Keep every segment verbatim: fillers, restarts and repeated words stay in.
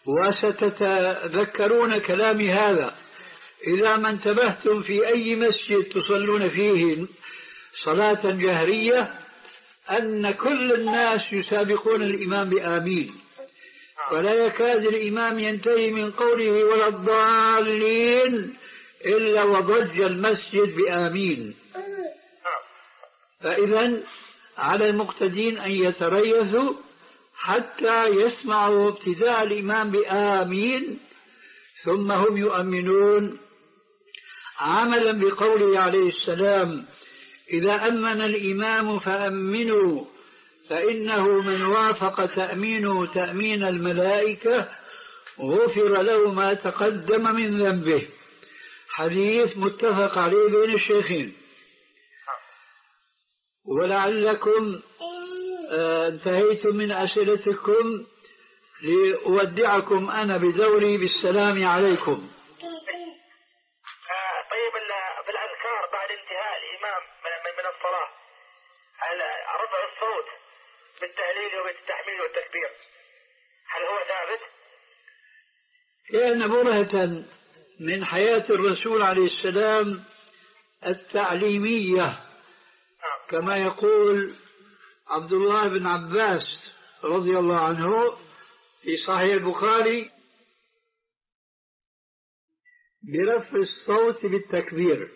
وستتذكرون كلامي هذا إذا ما انتبهتم في أي مسجد تصلون فيه صلاة جهرية أن كل الناس يسابقون الإمام بآمين، ولا يكاد الإمام ينتهي من قوله ولا الضالين إلا وضج المسجد بآمين. فإذا على المقتدين أن يتريثوا حتى يسمعوا ابتداء الإمام بآمين ثم هم يؤمنون، عملا بقوله عليه السلام إذا أمن الإمام فأمنوا فإنه من وافق تأمينه تأمين الملائكة غفر له ما تقدم من ذنبه. حديث متفق عليه بين الشيخين. ولعلكم انتهيتم من أسئلتكم لأودعكم أنا بدوري بالسلام عليكم. طيب بالأذكار بعد انتهاء الإمام من الصلاة رفع الصوت بالتهليل وبالتحميد والتكبير هل هو ثابت؟ كان برهة من حياة الرسول عليه السلام التعليمية، كما يقول عبد الله بن عباس رضي الله عنه في صحيح البخاري برفع الصوت بالتكبير.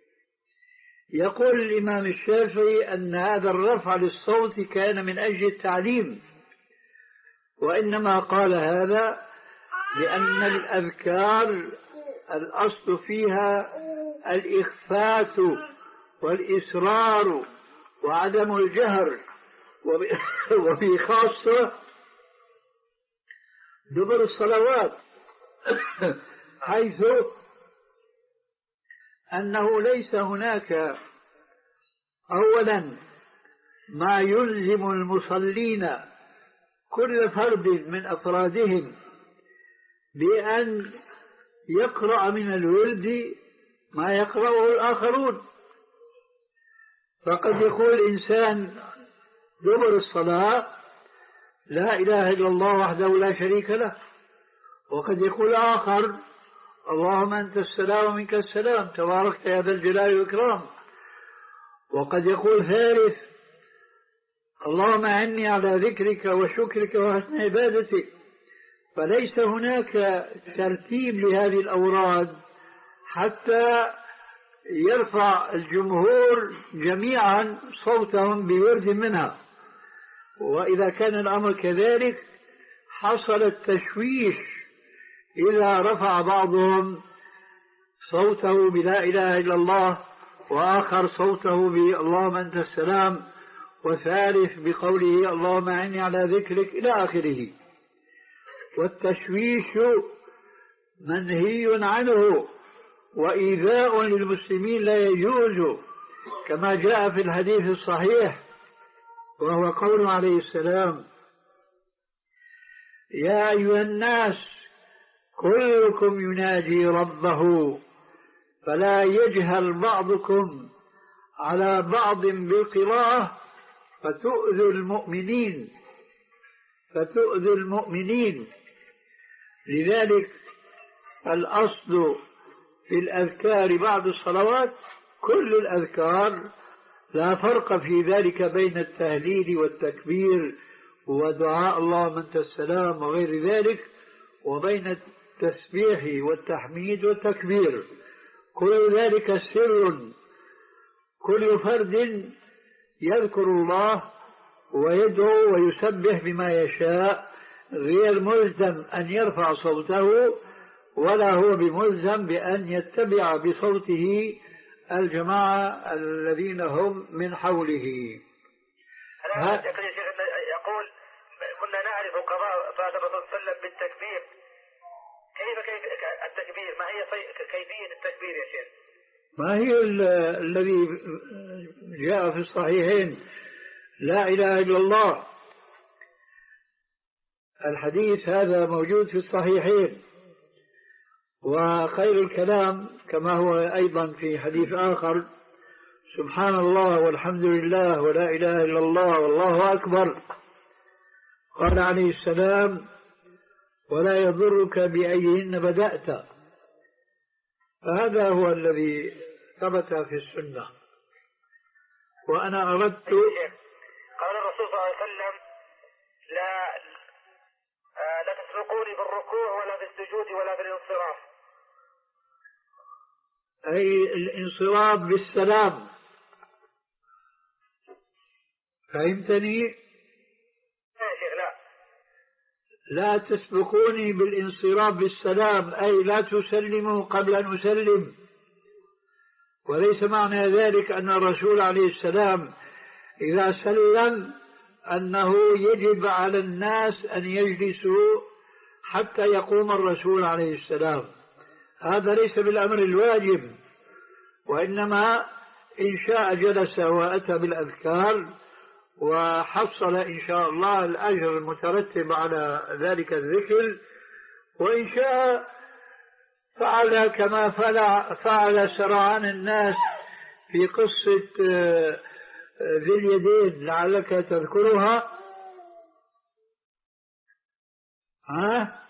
يقول الإمام الشافعي أن هذا الرفع للصوت كان من أجل التعليم، وإنما قال هذا لأن الأذكار الأصل فيها الإخفات والإسرار وعدم الجهر، وبخاصة دبر الصلوات، حيث أنه ليس هناك أولا ما يلزم المصلين كل فرد من أفرادهم بأن يقرأ من الورد ما يقرأه الآخرون. فقد يقول الإنسان دبر الصلاة لا إله إلا الله وحده لا شريك له، وقد يقول آخر اللهم أنت السلام ومنك السلام تباركت يا ذا الجلال والإكرام، وقد يقول ثالث اللهم أعني على ذكرك وشكرك وحسن عبادتك. فليس هناك ترتيب لهذه الأوراد حتى يرفع الجمهور جميعا صوتهم بورد منها، وإذا كان الأمر كذلك حصل التشويش إذا رفع بعضهم صوته بلا إله إلا الله وآخر صوته باللهم أنت السلام وثالث بقوله اللهم أعني على ذكرك إلى آخره. والتشويش منهي عنه وإيذاء للمسلمين لا يجوز، كما جاء في الحديث الصحيح وهو قول عليه السلام يا أيها الناس كلكم يناجي ربه فلا يجهل بعضكم على بعض بالقراءة فتؤذي المؤمنين فتؤذي المؤمنين. لذلك الأصل في الأذكار بعد الصلوات كل الأذكار لا فرق في ذلك بين التهليل والتكبير ودعاء اللهم أنت السلام وغير ذلك، وبين التسبيح والتحميد والتكبير، كل ذلك سر، كل فرد يذكر الله ويدعو ويسبح بما يشاء، غير ملزم أن يرفع صوته ولا هو بملزم بأن يتبع بصوته الجماعة الذين هم من حوله. ها يقول كنا نعرف قضاء فاتح الرسول صلى الله عليه وسلم بالتكبير، كيف كيف التكبير؟ ما هي كيفية التكبير يا شيخ؟ ما هي الذي جاء في الصحيحين لا إله إلا الله، الحديث هذا موجود في الصحيحين. وخير الكلام كما هو أيضا في حديث آخر سبحان الله والحمد لله ولا إله إلا الله والله أكبر. قال عليه السلام ولا يضرك بأيهن بدأت. فهذا هو الذي ثبت في السنة. وأنا أردت قال الرسول صلى الله عليه وسلم لا لا تسبقوني بالركوع ولا بالسجود ولا بالانصراف، أي الانصراف بالسلام. فهمتني؟ لا شيخ لا لا تسبقوني بالانصراف بالسلام، أي لا تسلموا قبل أن أسلم. وليس معنى ذلك أن الرسول عليه السلام إذا سلم أنه يجب على الناس أن يجلسوا حتى يقوم الرسول عليه السلام. هذا ليس بالأمر الواجب، وإنما إن شاء جلس وأتى بالأذكار وحصل إن شاء الله الأجر المترتب على ذلك الذكر، وإن شاء فعل كما فعل سرعان الناس في قصة ذي اليدين لعلك تذكرها. ها؟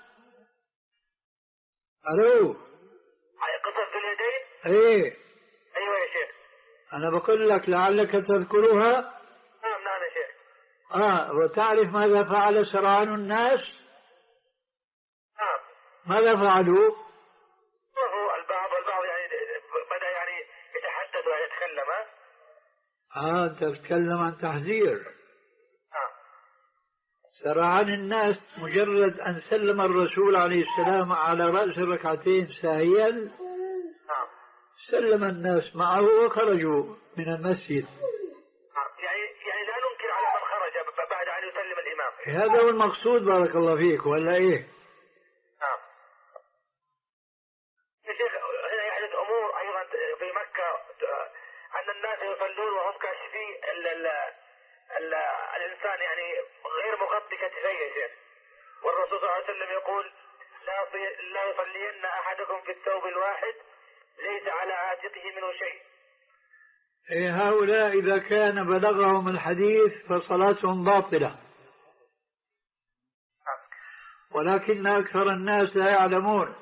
ألو؟ قصة ذي اليدين؟ ايه أيوة يا شيخ. أنا بقول لك لعلك تذكرها. نعم نعم يا شيخ. آه وتعرف ماذا فعل سرعان الناس؟ نعم. ماذا فعلوا؟ البعض البعض يعني بدأ يعني يتحدث ويتكلم. آه أنت بتتكلم عن تحذير. نعم. سرعان الناس مجرد أن سلم الرسول عليه السلام على رأس الركعتين ساهيا، نعم، سلم الناس معه وخرجوا من المسجد. نعم. يعني يعني لا ننكر على من خرج بعد أن يسلم الإمام. هذا هو المقصود. بارك الله فيك. ولا إيه؟ نعم. يا شيخ هنا يحدث أمور أيضا في مكة أن الناس يصلون وهم كاشفين ال ال ال الإنسان يعني غير مغطي كتفيه يا شيخ، والرسول صلى الله عليه وسلم يقول لا لا يصلين أحدكم في الثوب الواحد ليس على عاتقه منه شيء. إيه هؤلاء إذا كان بلغهم الحديث فصلاتهم باطلة، ولكن أكثر الناس لا يعلمون،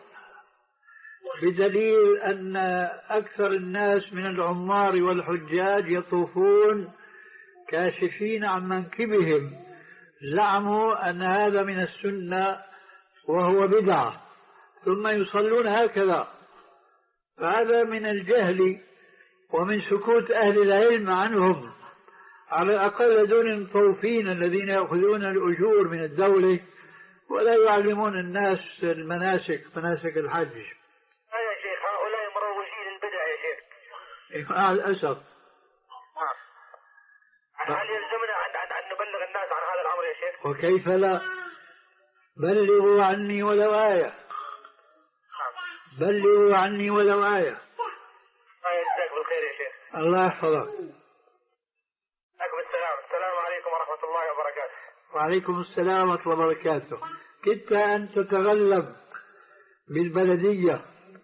بدليل أن أكثر الناس من العمار والحجاج يطوفون كاشفين عن منكبهم، زعموا أن هذا من السنة وهو بدعة، ثم يصلون هكذا. فهذا من الجهل ومن سكوت أهل العلم عنهم، على الأقل دون المطوفين الذين يأخذون الأجور من الدولة ولا يعلمون الناس المناسك مناسك الحج. يا شيخ هؤلاء مروجين البدع يا شيخ. مع الأسف. هل يلزمنا أن أن نبلغ الناس عن هذا الأمر يا شيخ؟ وكيف لا؟ بلغوا عني ولو آية. بلغوا عني ولو آية. الله يجزاك بالخير يا شيخ. الله يحفظك. عليكم السلام. السلام عليكم ورحمة الله وبركاته. وعليكم السلام ورحمة الله وبركاته. كدت أن تتغلب بالبلدية.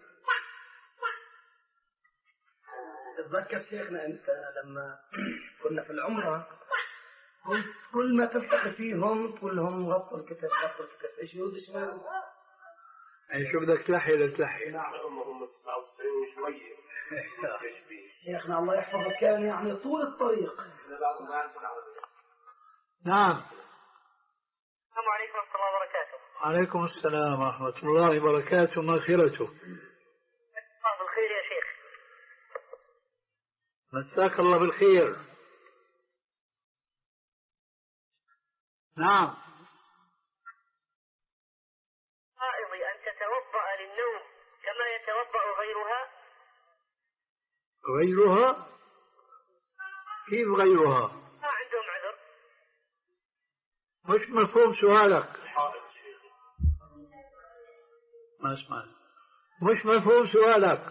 تتذكر شيخنا أنت لما كنا في العمرة قلت كل ما تلتقي فيهم كلهم غطوا الكتف غطوا الكتف، ايش يود شمال؟ يعني شو بدك تلحي لتلحي؟ نعم هم تسعة وتسعين شوية. شيخنا الله يحفظك كان يعني طول الطريق. نعم. السلام عليكم ورحمة الله وبركاته. عليكم السلام ورحمة الله وبركاته. مغفرته. مساك بالخير يا شيخ. مساك الله بالخير. نعم. حائض أن تتوضأ للنوم كما يتوضأ غيرها؟ غيرها؟ كيف غيرها؟ ما عندهم عذر. مش مفهوم سؤالك. ما اسمع. مش مفهوم سؤالك.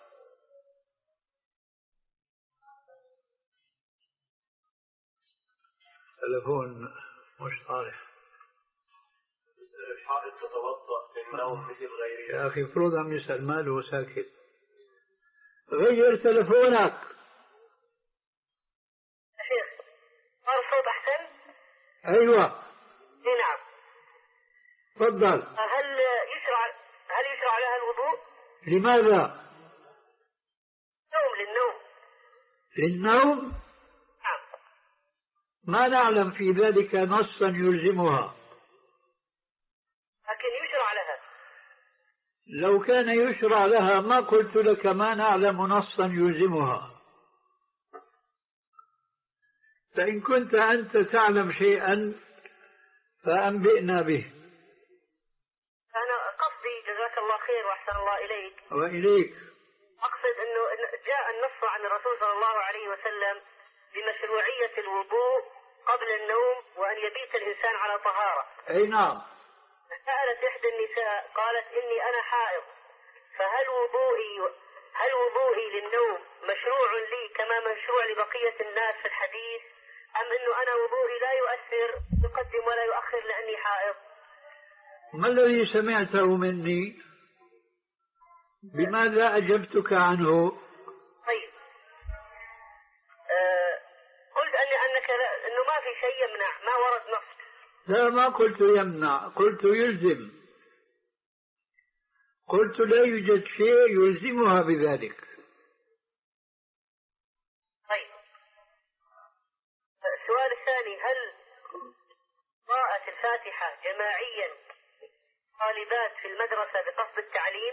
تلفون مش صالح. الحائط تتوضأ للنوم مثل غيرها. يا أخي المفروض عم يسأل ماله ساكت. غير تلفونك. شيخ صار الصوت أحسن؟ أيوة. اي نعم. تفضل. هل لماذا؟ نوم للنوم. للنوم؟ نعم. ما نعلم في ذلك نصا يلزمها، لكن يشرع لها. لو كان يشرع لها ما قلت لك ما نعلم نصا يلزمها. فإن كنت أنت تعلم شيئا فأنبئنا به. أنا قصدي جزاك الله خير وأحسن الله إليك. وإليك. أقصد أنه جاء النص عن الرسول صلى الله عليه وسلم بمشروعية الوضوء قبل النوم وأن يبيت الإنسان على طهارة. أي نعم. سألت إحدى النساء قالت إني أنا حائض، فهل وضوئي هل وضوئي للنوم مشروع لي كما مشروع لبقية الناس في الحديث، أم أنه أنا وضوئي لا يؤثر يقدم ولا يؤخر لأني حائض؟ ما الذي سمعته مني؟ بماذا أجبتك عنه؟ طيب أه قلت أني أنك لا أنه ما في شيء يمنع، ما ورد نص. لا، ما قلت يمنع، قلت يلزم. قلت لا يوجد شيء يلزمها بذلك. طيب السؤال الثاني، هل قراءة الفاتحة جماعيا طالبات في المدرسة بقصد التعليم؟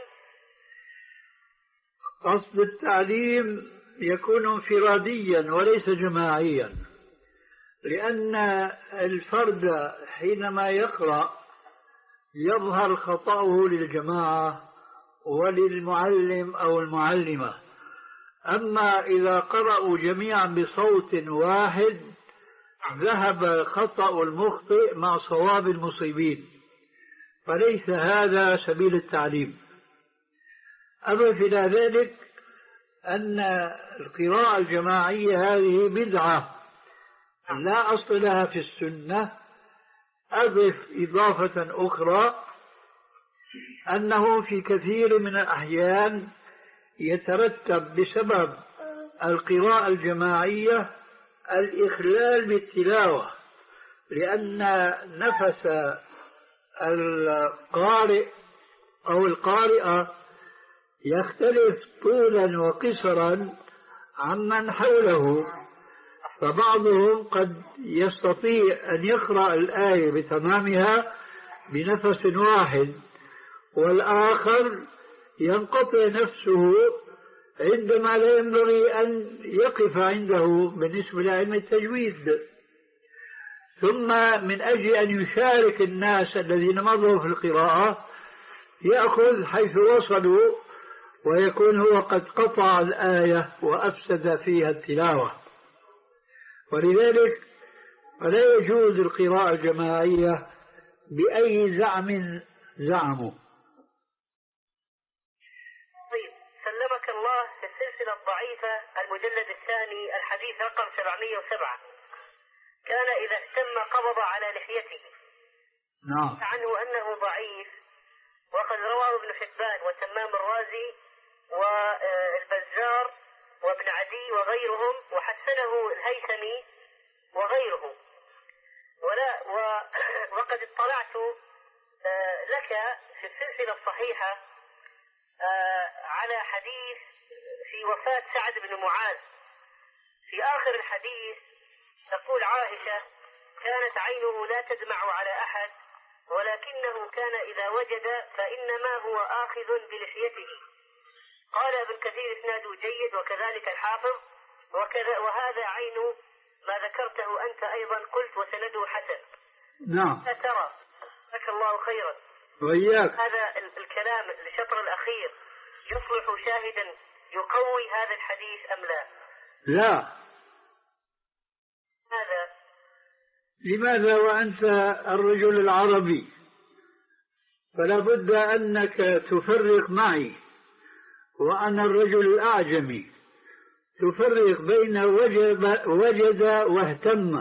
قصد التعليم يكون انفراديا وليس جماعيا، لأن الفرد حينما يقرأ يظهر خطأه للجماعة وللمعلم أو المعلمة. أما إذا قرأوا جميعا بصوت واحد ذهب خطأ المخطئ مع صواب المصيبين، فليس هذا سبيل التعليم. أضف إلى ذلك أن القراءة الجماعية هذه بدعة لا أصل لها في السنة. أضف إضافة أخرى أنه في كثير من الأحيان يترتب بسبب القراءة الجماعية الإخلال بالتلاوة، لأن نفس القارئ أو القارئة يختلف طولا وقصرا عمن حوله، فبعضهم قد يستطيع أن يقرأ الآية بتمامها بنفس واحد، والآخر ينقطع نفسه عندما لا ينبغي أن يقف عنده بالنسبة لعلم التجويد. ثم من أجل أن يشارك الناس الذين مضوا في القراءة يأخذ حيث وصلوا، ويكون هو قد قطع الآية وأفسد فيها التلاوة. ولذلك فلا يجوز القراءة الجماعية بأي زعم زعموا. طيب سلمك الله، في السلسلة الضعيفة المجلد الثاني الحديث رقم سبعمائة وسبعة كان إذا اهتم قبض على لحيته. نعم. عنه أنه ضعيف، وقد رواه ابن حبان وتمام الرازي والبزار وابن عدي وغيرهم، وحسنه الهيثمي وغيره. ولا و وقد اطلعت لك في السلسلة الصحيحة على حديث في وفاة سعد بن معاذ. في آخر الحديث تقول عائشة: كانت عينه لا تدمع على أحد، ولكنه كان إذا وجد فإنما هو آخذ بلحيته. قال ابن كثير: اسناده جيد، وكذلك الحافظ، وكذا وهذا عين ما ذكرته أنت أيضا قلت وسنده حسن. نعم. لا ترى جزاك الله خيرا. وإياك. هذا الكلام الشطر الأخير يصلح شاهدا يقوي هذا الحديث أم لا؟ لا. هذا لماذا وأنت الرجل العربي؟ فلا بد أنك تفرق معي، وأنا الرجل الأعجمي، تفرق بين وجد, وجد واهتم،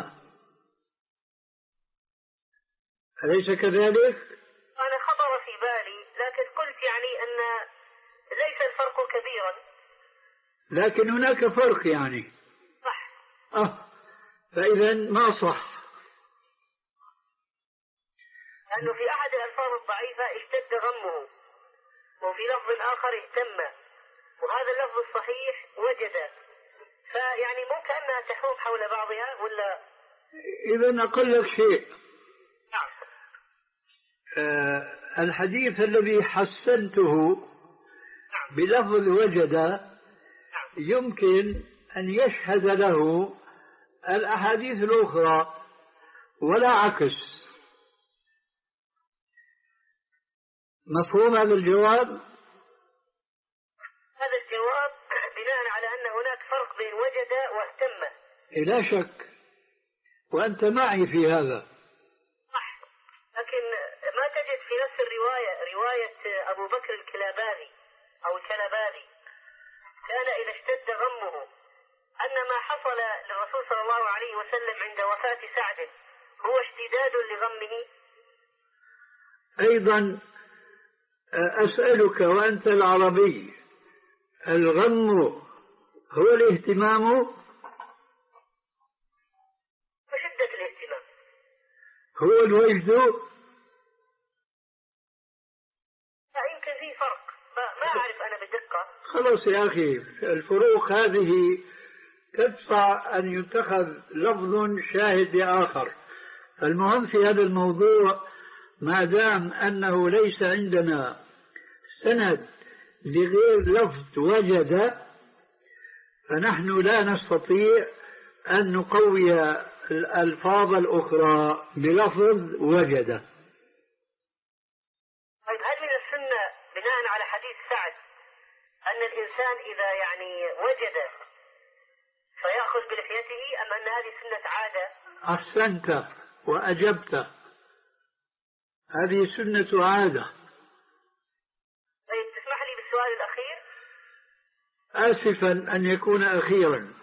أليس كذلك؟ أنا خطر في بالي، لكن قلت يعني أن ليس الفرق كبيرا. لكن هناك فرق يعني. صح. أه فإذا ما صح، لأنه في أحد الألفاظ الضعيفة اشتد غمه، وفي لفظ آخر اهتم، وهذا اللفظ الصحيح وجد، فيعني مو كأنها تحوم حول بعضها ولا؟ إذا أقول لك شيء. نعم. آه الحديث الذي حسنته بلفظ وجد يمكن أن يشهد له الأحاديث الأخرى ولا عكس. مفهوم هذا الجواب؟ هذا الجواب بناء على أن هناك فرق بين وجد واهتم. لا شك، وأنت معي في هذا. صح، لكن ما تجد في نفس الرواية رواية أبو بكر الكلاباني أو الكلباني كان إذا اشتد غمه أن ما حصل للرسول صلى الله عليه وسلم عند وفاة سعد هو اشتداد لغمه. أيضا أسألك وأنت العربي، الغم هو الاهتمام؟ وشدة الاهتمام هو الوجد؟ لا، يمكن في فرق، ما أعرف أنا بالدقة. خلاص يا أخي، الفروق هذه تدفع أن يتخذ لفظ شاهد لآخر. المهم في هذا الموضوع ما دام أنه ليس عندنا سند لغير لفظ وجد فنحن لا نستطيع أن نقوي الألفاظ الأخرى بلفظ وجد. طيب، هل من السنة بناء على حديث سعد أن الإنسان إذا يعني وجد فيأخذ بلحيته، أم أن هذه سنة عادة؟ أحسنت وأجبت، هذه سنة عادة. طيب، تسمح لي بالسؤال الأخير؟ آسفا أن يكون أخيرا.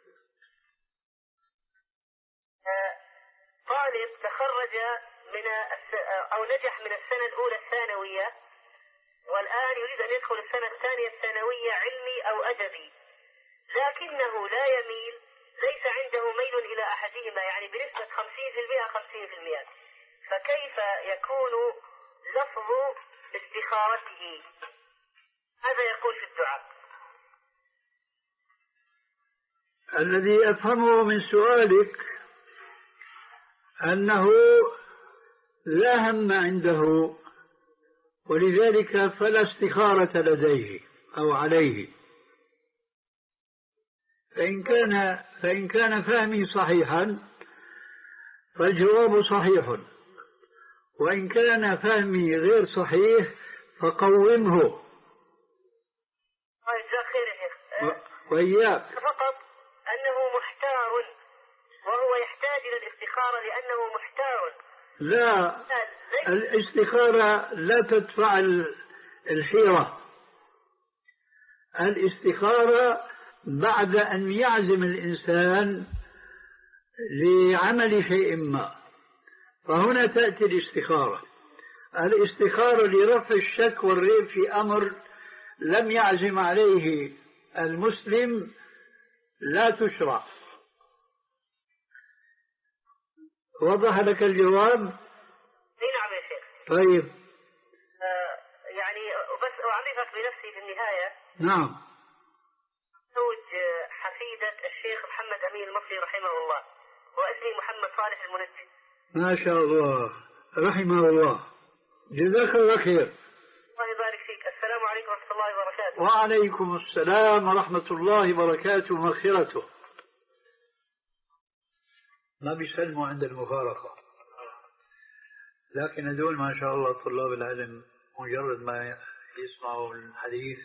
طالب تخرج من الس... أو نجح من السنة الأولى الثانوية، والآن يريد أن يدخل السنة الثانية الثانوية علمي أو أدبي، لكنه لا يميل، ليس عنده ميل إلى أحدهما، يعني بنسبة خمسين في المئة خمسين في المئة، فكيف يكون لفظ استخارته؟ هذا يقول في الدعاء. الذي أفهمه من سؤالك أنه لا هم عنده، ولذلك فلا استخارة لديه أو عليه. فإن كان, فإن كان فهمي صحيحا فالجواب صحيح، وإن كان فهمي غير صحيح فقومه. طيب، جزاك خير يا شيخ. وإياك. فقط أنه محتار، وهو يحتاج إلى الاستخارة لأنه محتار. لا، الاستخارة لا تدفع الحيرة. الاستخارة بعد أن يعزم الإنسان لعمل شيء ما، فهنا تأتي الاستخارة. الاستخارة لرفع الشك والريب في أمر لم يعزم عليه المسلم لا تشرع. وضح لك الجواب؟ نعم يا شيخ. طيب. آه يعني بس أعرفك بنفسي في النهاية. نعم. زوج حفيدة الشيخ محمد أمين المصري رحمه الله، وأسمي محمد صالح المنجد. ما شاء الله، رحمه الله، جزاك الله خير. الله يبارك فيك. السلام عليكم ورحمة الله وبركاته. وعليكم السلام ورحمة الله وبركاته ومغفرته. ما بيسلموا عند المفارقة، لكن هذول ما شاء الله طلاب العلم مجرد ما يسمعوا الحديث.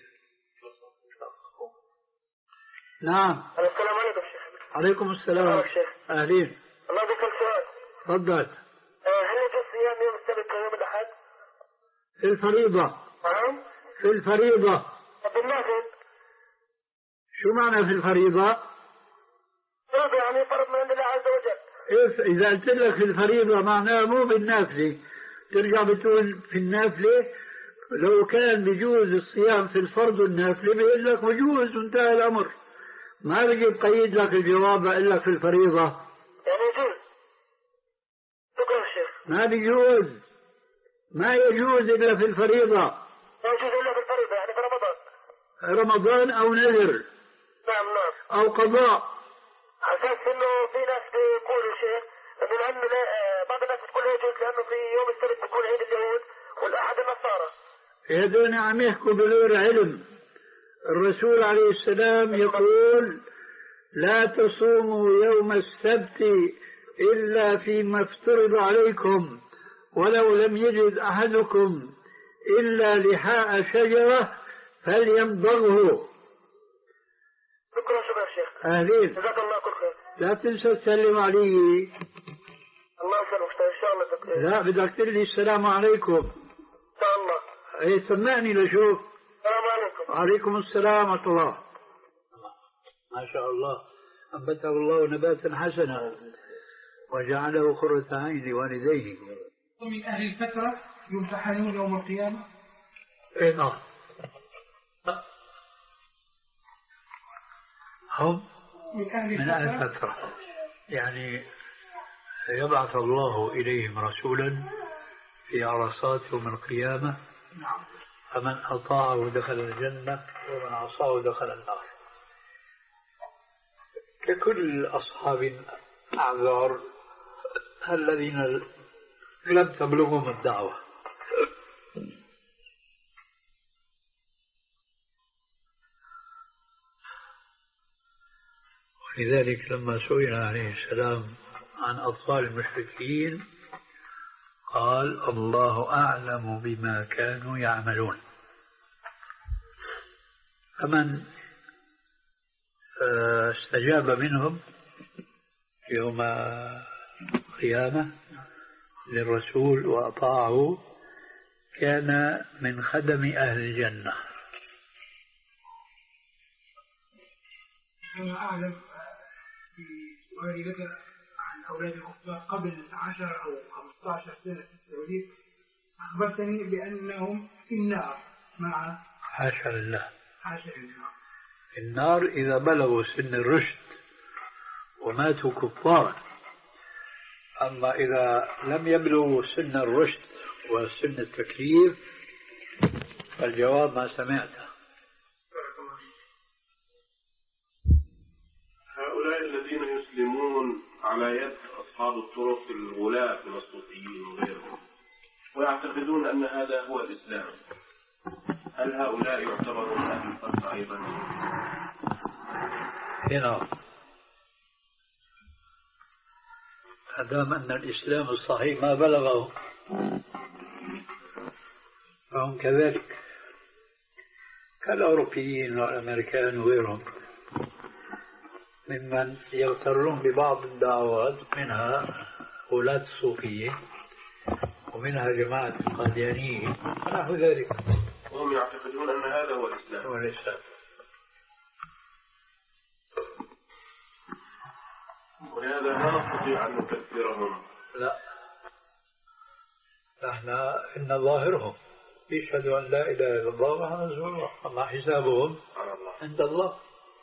نعم. السلام عليكم شيخ. عليكم السلام. أهلين. الله يبارك فيك. سؤال. تفضل. هل يجوز صيام يوم السبت ويوم الأحد؟ في الفريضة. نعم. في الفريضة. طب النافل؟ شو معنى في الفريضة؟ فرض يعني فرض من عند الله عز وجل. إذا قلت لك في الفريضة معناه مو بالنافلة، ترجع بتقول في النافلة. لو كان بيجوز الصيام في الفرض والنافلة بيقول لك بيجوز وانتهى الأمر، ما بيجي بقيد لك الجواب بقول لك في الفريضة. يعني يجوز. شكرا شيخ. ما بيجوز، ما يجوز إلا في الفريضة. ما يجوز إلا في الفريضة. رمضان أو نذر نعم نعم أو قضاء. أساس إنه في ناس بيقولوا شيخ إنه لأنه بعض الناس بتقول يجوز لأنه في يوم السبت بيكون عيد اليهود والأحد النصارى. هذول عم يحكوا بغير علم. الرسول عليه السلام يقول لا تصوموا يوم السبت إلا فيما افترض عليكم ولو لم يجد أحدكم إلا لحاء شجرة فليمضغه. شكرا شكرا شيخ. أهلين. جزاك الله كل خير. لا تنسى تسلم علي. الله يسلمك إن شاء الله دكتور. لا بدك تقول لي السلام عليكم. إن شاء الله. إيه سمعني لشوف. السلام عليكم. وعليكم السلام ورحمة الله. ما شاء الله أنبته الله نباتا حسنا وجعله قرة عين لوالديه. ومن أهل الفترة يمتحنون يوم القيامة. إيه نعم. هم من أهل من أهل الفترة يعني يبعث الله إليهم رسولا في عرصات يوم القيامة. فمن أطاعه دخل الجنة ومن عصاه دخل النار. ككل أصحاب الأعذار الذين لم تبلغهم الدعوة. ولذلك لما سئل عليه السلام عن أطفال المشركين قال الله أعلم بما كانوا يعملون. فمن استجاب منهم يوم القيامة للرسول وأطاعه كان من خدم أهل الجنة. أنا أعلم في سؤالي لك عن أولاد الكفار قبل عشر أو خمسة عشر سنة في السعودية أخبرتني بأنهم في النار مع حاشا لله. حاشا لله. النار إذا بلغوا سن الرشد وماتوا كفارا. أما إذا لم يبلغوا سن الرشد وسن التكليف فالجواب ما سمعته. هؤلاء الذين يسلمون على يد أصحاب الطرق الغلاة من الصوفيين وغيرهم ويعتقدون أن هذا هو الإسلام، هل هؤلاء يعتبرون أهل الفترة أيضا؟ هنا أدام أن الإسلام الصحيح ما بلغه فهم كذلك كالأوروبيين والأمريكان وغيرهم ممن يغترون ببعض الدعوات منها ولاة الصوفية ومنها جماعة القاديانية ونحو ذلك. وهم يعتقدون أن هذا هو الإسلام. هو الإسلام. ولهذا لا نستطيع أن نكفرهم. لا نحن إن ظاهرهم يشهدوا أن لا إله إلا الله ومحمد رسول الله أما حسابهم عند الله.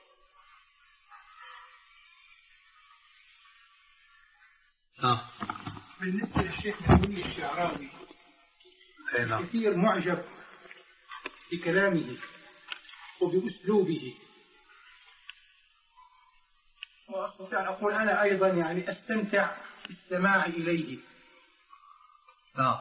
آه. بالنسبة للشيخ محمود الشعراوي كثير معجب بكلامه وبأسلوبه وأستطيع أن أقول أنا أيضا يعني أستمتع بالسماع إليه. نعم.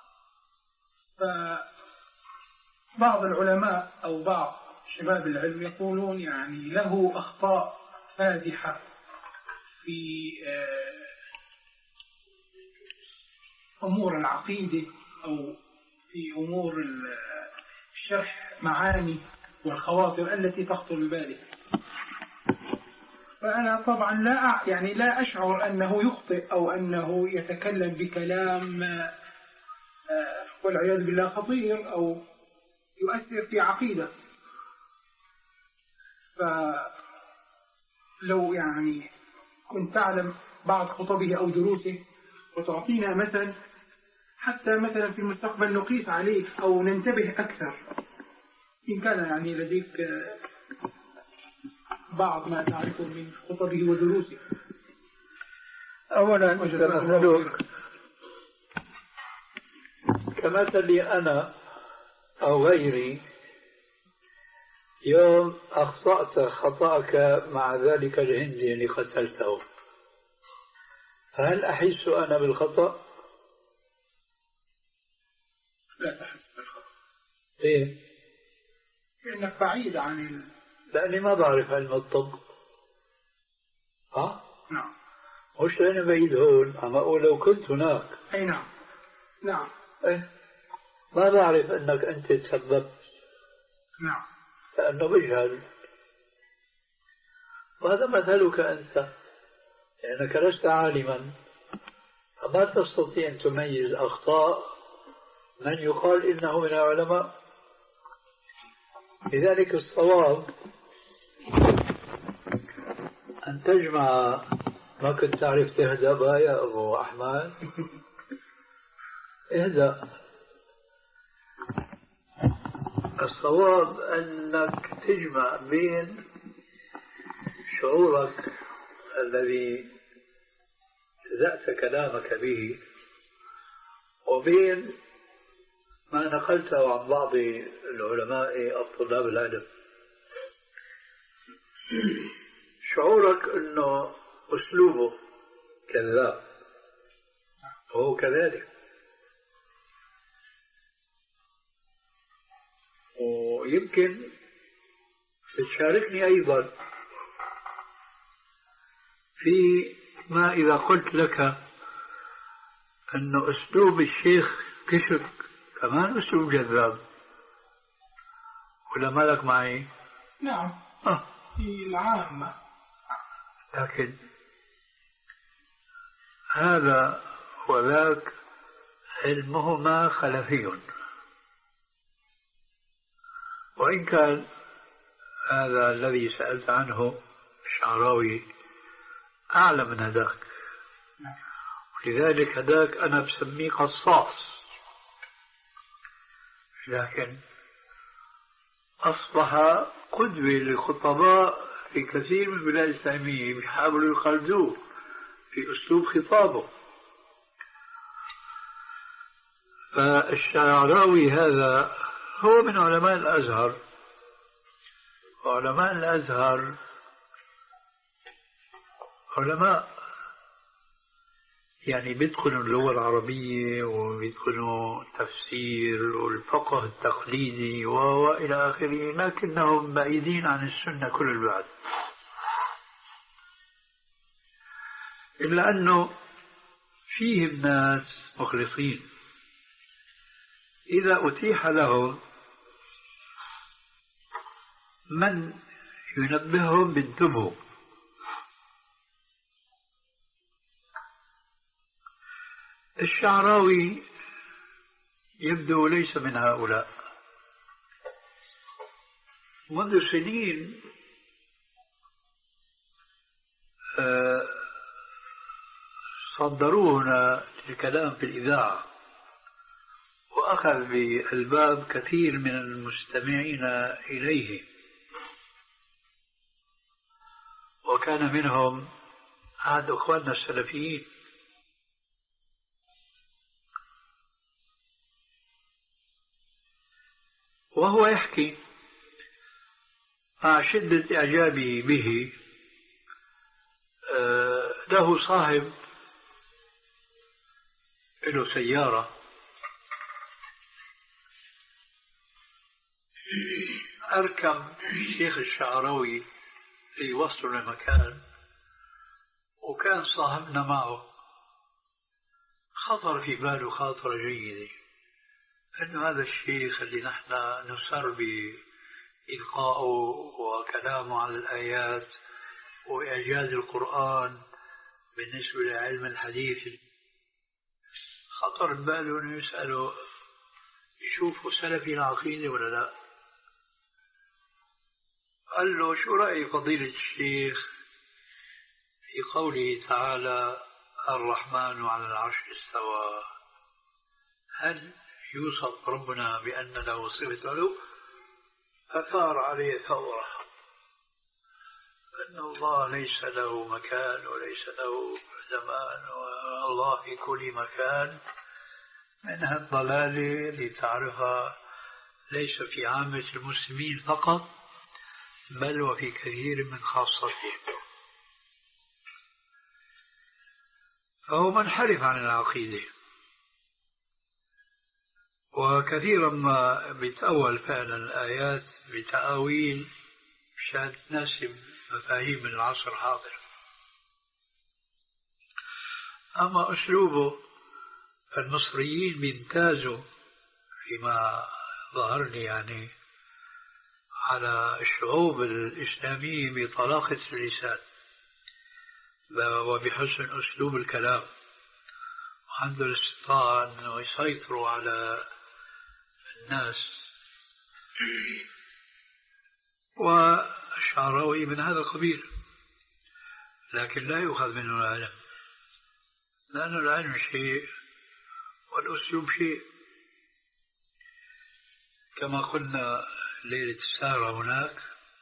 فبعض العلماء أو بعض شباب العلم يقولون يعني له أخطاء فادحة في أمور العقيدة أو في أمور الشرح معاني والخواطر التي تخطر بباله. فأنا طبعا لا يعني لا أشعر أنه يخطئ أو أنه يتكلم بكلام والعياذ بالله خطير أو يؤثر في عقيدة. فلو يعني كنت تعلم بعض خطبه أو دروسه وتعطينا مثل حتى مثلا في المستقبل نقيس عليه أو ننتبه أكثر إن كان يعني لديك بعض ما تعرفه من خطبه ودروسه. أولا مثلك كمثلي أنا أو غيري يوم أخطأت خطأك مع ذلك الهندي اللي قتلته، فهل أحس أنا بالخطأ؟ لا تحس بالخطأ. ليه؟ لأنك بعيد عن ال... لأني ما بعرف علم الطب. ها؟ نعم. مش لأني بعيد هون، أما أقول لو كنت هناك. أي نعم. نعم. إيه؟ ما بعرف أنك أنت تسببت. نعم. لأنه بجهل. وهذا مثلك أنت، لأنك لست عالما، فما تستطيع أن تميز أخطاء من يقال إنه من العلماء. لذلك الصواب أن تجمع. ما كنت تعرف تهدأ بها يا أبو أحمد؟ اهدأ. الصواب أنك تجمع بين شعورك الذي بدأت كلامك به وبين ما نقلته عن بعض العلماء الطلاب العلم. شعورك أنه أسلوبه كذاب وهو كذلك، ويمكن تشاركني أيضا في ما إذا قلت لك أنه أسلوب الشيخ كشك كمان أسلوب جذاب، ولا مالك معي؟ نعم. آه. في العامة. لكن هذا وذاك علمهما خلفي، وإن كان هذا الذي سألت عنه الشعراوي أعلى من هذاك، ولذلك هذاك أنا بسميه قصاص، لكن أصبح قدوة للخطباء في كثير من البلاد الإسلامية، بيحاولوا يقلدوه في أسلوب خطابه. فالشعراوي هذا هو من علماء الأزهر، وعلماء الأزهر علماء يعني بيدخلوا اللغة العربية وبيدخلوا التفسير والفقه التقليدي وإلى آخره، لكنهم بعيدين عن السنة كل البعد. إلا أنه فيهم ناس مخلصين إذا أتيح لهم من ينبههم بانتبهوا. الشعراوي يبدو ليس من هؤلاء. منذ سنين صدروه هنا للكلام في الإذاعة، وأخذ بالباب كثير من المستمعين إليه، وكان منهم أحد أخواننا السلفيين. وهو يحكي مع شدة إعجابه به له صاحب له سيارة أركب الشيخ الشعراوي ليوصل لمكان، وكان صاحبنا معه. خطر في باله خاطرة جيدة أن هذا الشيخ اللي نحن نسر بإلقائه وكلامه على الآيات وإعجاز القرآن بالنسبة لعلم الحديث، خطر بباله أنه يسأله يشوفوا سلفي العقيدة ولا لا. قال له شو رأي فضيلة الشيخ في قوله تعالى الرحمن على العرش استوى، هل يوصف ربنا بأن له صفة له؟ فثار عليه ثورة أن الله ليس له مكان وليس له زمان، والله في كل مكان. منها الضلالة اللي تعرفها ليس في عامة المسلمين فقط، بل وفي كثير من خاصتهم، فهو منحرف عن العقيدة. وكثيرا ما بيتأول فعلا الآيات بتأويل مشان تناسب مفاهيم العصر الحاضر. أما أسلوبه فالمصريين بيمتازوا فيما ظهر لي يعني على الشعوب الإسلامية بطلاقة اللسان وبحسن أسلوب الكلام، وعنده الاستطاعة أنه يسيطروا على الناس. والشعراوي من هذا القبيل، لكن لا يؤخذ منه العلم، لأن العلم شيء والأسلوب شيء. كما قلنا ليلة السهرة هناك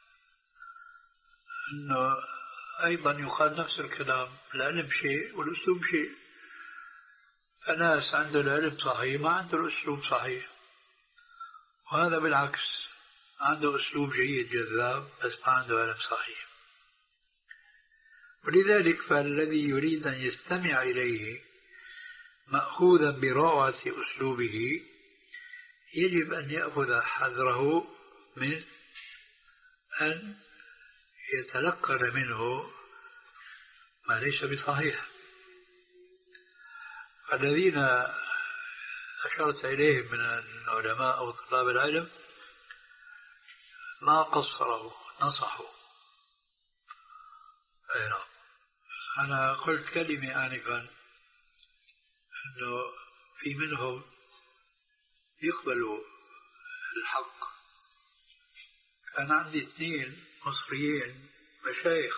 أنه أيضا يقال نفس الكلام، العلم شيء والأسلوب شيء. فناس عنده العلم صحيح ما عنده الأسلوب صحيح، وهذا بالعكس عنده أسلوب جيد جذاب بس ما عنده علم صحيح. ولذلك فالذي يريد أن يستمع إليه مأخوذا بروعة أسلوبه يجب أن يأخذ حذره من أن يتلقن منه ما ليس بصحيح. الذين أشرت إليهم من العلماء أو طلاب العلم ما قصروا، نصحوا. أنا قلت كلمة آنفا أنه في منهم يقبلوا الحق. كان عندي اثنين مصريين مشايخ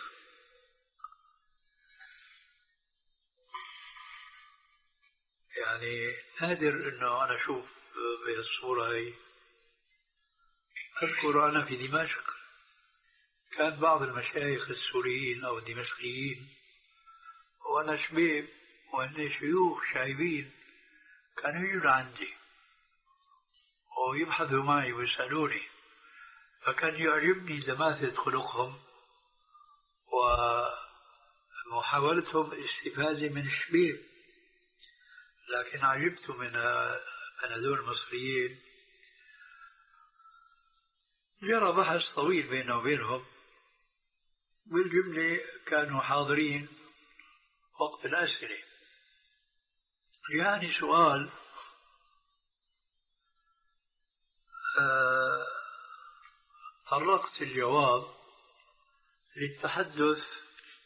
يعني نادر أنه أنا أشوف بهالصورة هي. أذكر أنا في دمشق كان بعض المشايخ السوريين أو الدمشقيين وأنا شبيب وهن شيوخ شايبين كانوا يجوا عندي ويبحثوا معي ويسألوني، فكان يعجبني دماثة خلقهم ومحاولتهم الاستفادة من الشبيب. لكن عجبت من هذول المصريين. جرى بحث طويل بيننا وبينهم، بالجملة كانوا حاضرين وقت الأسئلة. يعني سؤال أه طرقت الجواب للتحدث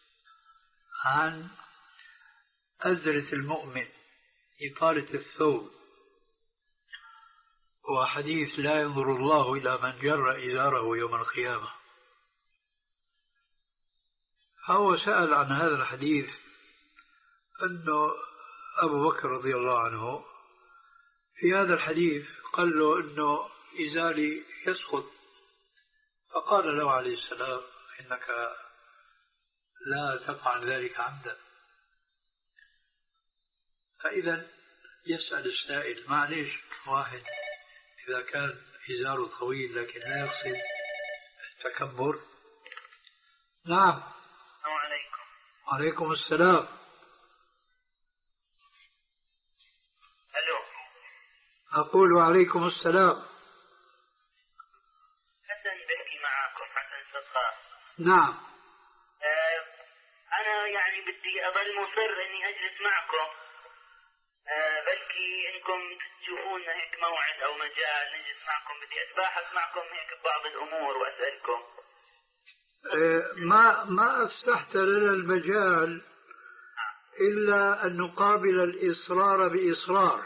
عن أزرة المؤمن إطالة الثوب، وحديث لا ينظر الله إلى من جر إزاره يوم القيامة. هو سأل عن هذا الحديث أنه أبو بكر رضي الله عنه في هذا الحديث قال له أنه إزاري يسقط، فقال له عليه السلام إنك لا تفعل ذلك عمدا. فإذا يسأل السائل معليش واحد إذا كان إزاره طويل لكن لا يقصد التكبر. نعم. السلام عليكم. وعليكم السلام. ألو. أقول وعليكم السلام. حسن بحكي معكم، حسن صدقاء. نعم. أه أنا يعني بدي أظل مصر إني أجلس معكم، أه بلكي إنكم تشوفون هيك موعد أو مجال نجلس معكم، بدي أتباحث معكم هيك ببعض الأمور وأسألكم. ما ما أفسحت لنا المجال إلا أن نقابل الإصرار بإصرار،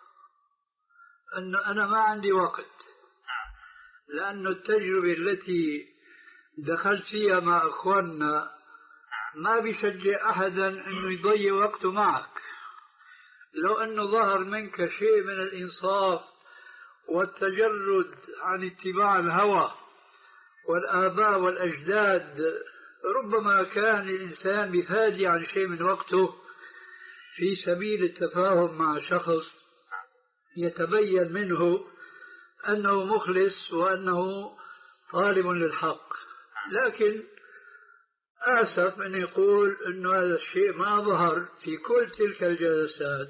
أن أنا ما عندي وقت، لأن التجربة التي دخلت فيها مع أخواننا ما بيشجع أحدا أنه يضيع وقته معك. لو أنه ظهر منك شيء من الإنصاف والتجرد عن اتباع الهوى والآباء والأجداد، ربما كان الإنسان بفادي عن شيء من وقته في سبيل التفاهم مع شخص يتبين منه أنه مخلص وأنه طالب للحق. لكن آسف أن يقول أنه هذا الشيء ما ظهر في كل تلك الجلسات،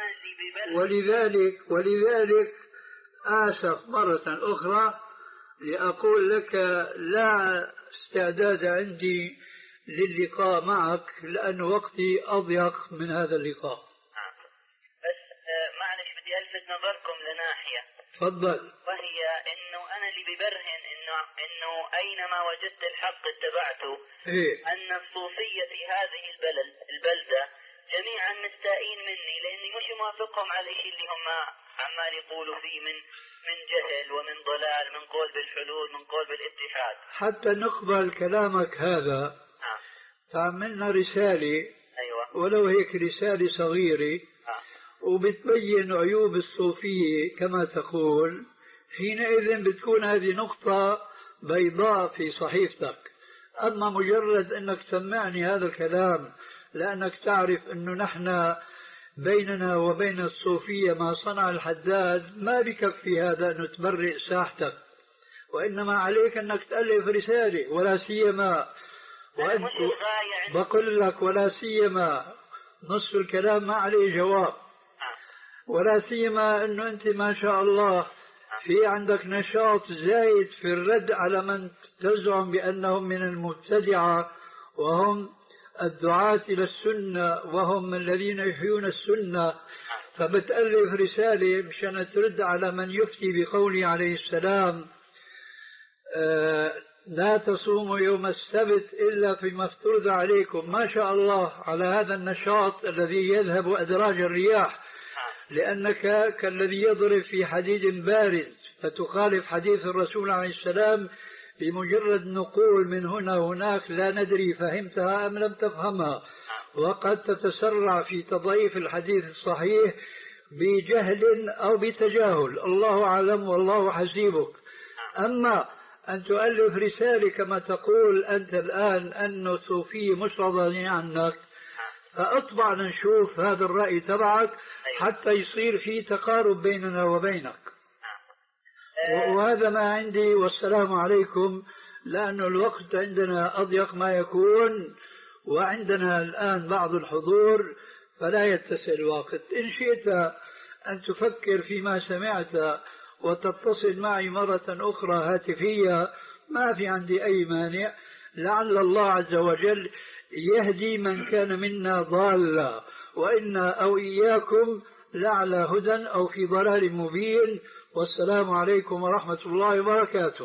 ولذلك ولذلك آسف مرة أخرى لأقول لك لا استعداد عندي للقاء معك لأن وقتي أضيق من هذا اللقاء. بس معلش بدي ألفت نظركم لناحية. تفضل. وهي إنه أنا اللي ببرهن إنه إنه أينما وجدت الحق اتبعته. إيه؟ أن الصوفية في هذه البلد البلدة جميعا مستائين مني لأني مش موافقهم على الشيء اللي هم عمال يقولوا فيه من من جهل ومن ضلال، من قول بالحلول، من قول بالاتحاد. حتى نقبل كلامك هذا تعملنا رسالة، أيوة. ولو هيك رسالة صغيرة آه. وبتبين عيوب الصوفية كما تقول، حينئذ بتكون هذه نقطة بيضاء في صحيفتك. أما مجرد أنك تسمعني هذا الكلام لأنك تعرف أنه نحن بيننا وبين الصوفية ما صنع الحداد، ما بكفي هذا أنه تبرئ ساحتك، وإنما عليك أنك تألف رسالة، ولا سيما وأنت بقول لك ولا سيما نصف الكلام ما عليه جواب، ولا سيما أنه أنت ما شاء الله في عندك نشاط زايد في الرد على من تزعم بأنهم من المبتدعة وهم الدعاة إلى السنة وهم الذين يحيون السنة، فبتألف رسالة مشان ترد على من يفتي بقوله عليه السلام آه لا تصوموا يوم السبت إلا فيما افترض عليكم. ما شاء الله على هذا النشاط الذي يذهب أدراج الرياح، لأنك كالذي يضرب في حديد بارد فتخالف حديث الرسول عليه السلام بمجرد نقول من هنا هناك لا ندري فهمتها أم لم تفهمها، وقد تتسرع في تضعيف الحديث الصحيح بجهل أو بتجاهل، الله أعلم والله حسيبك. أما أن تؤلف رسالة كما تقول أنت الآن أن الصوفية مش راضيين عنك، فأطبع نشوف هذا الرأي تبعك حتى يصير في تقارب بيننا وبينك. وهذا ما عندي، والسلام عليكم، لأن الوقت عندنا أضيق ما يكون وعندنا الآن بعض الحضور فلا يتسع الوقت. إن شئت أن تفكر فيما سمعت وتتصل معي مرة أخرى هاتفية ما في عندي أي مانع، لعل الله عز وجل يهدي من كان منا ضالا، وإنا أو إياكم لعلى هدى أو في ضلال مبين. والسلام عليكم ورحمة الله وبركاته.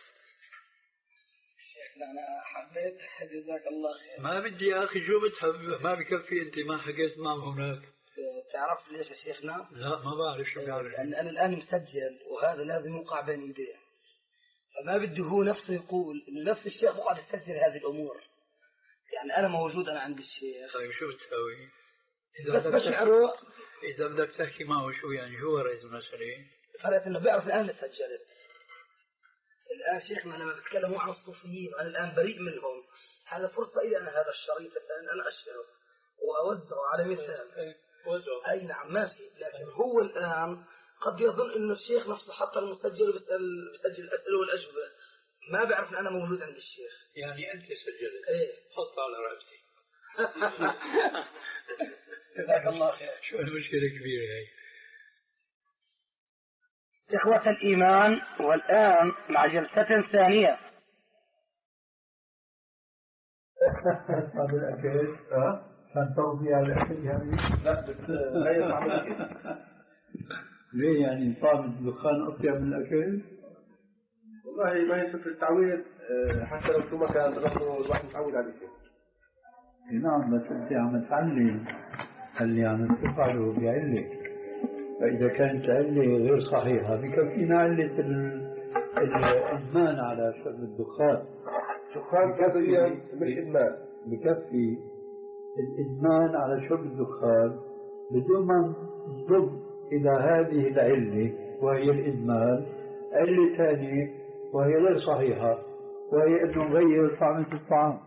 شيخنا أنا حبيت، جزاك الله خير. ما بدي يا أخي شو بتحب، ما بكفي أنت ما حكيت معهم هناك. تعرف ليش يا شيخنا؟ لا ما بعرف شو بعرف. لأن أنا الآن مسجل وهذا لازم يوقع بين يديه، فما بده هو نفسه يقول إنه نفس الشيخ وقعد يسجل هذه الأمور. يعني أنا موجود أنا عند الشيخ. طيب شو بتسوي؟ إذا بدك بشعره إذا بدك تحكي معه شو يعني شو رئيس المسألة؟ فرقت إنه بيعرف الآن سجلت. الآن شيخنا لما بتكلموا عن الصوفيين أنا الآن بريء منهم، هذا فرصة إلي أنا هذا الشريط الآن أنا أشهره وأوزعه على مثال. أي نعم ماشي، لكن هو الآن قد يظن إنه الشيخ نفسه حتى المسجل بيسأل بيسجل الأسئلة والأجوبة، ما بعرف إن أنا موجود عند الشيخ. يعني أنت سجلت؟ إيه. حط على رأسي. جزاك الله خير. شو المشكلة كبيرة هاي؟ إخوة الإيمان، والآن مع جلسة ثانية. هذا الأكل ها؟ كان توفي على الأكل يعني؟ لا بس لا يطعم الأكل. ليه يعني طعم الدخان أطيب من الأكل؟ والله ما هي فكرة التعويض، حتى لو شو ما كان برضه الواحد متعود عليه. نعم بس أنت عم تعلم اللي عم تفعله بعلة، فإذا كانت علة غير صحيحة بكفينا علة الإدمان على شرب الدخان. الدخان هذا مش إدمان، بكفي الإدمان على شرب الدخان بدون ما نضم إلى هذه العلة وهي الإدمان علة ثانية وهي غير صحيحة، وهي أنه نغير طعمة الطعام.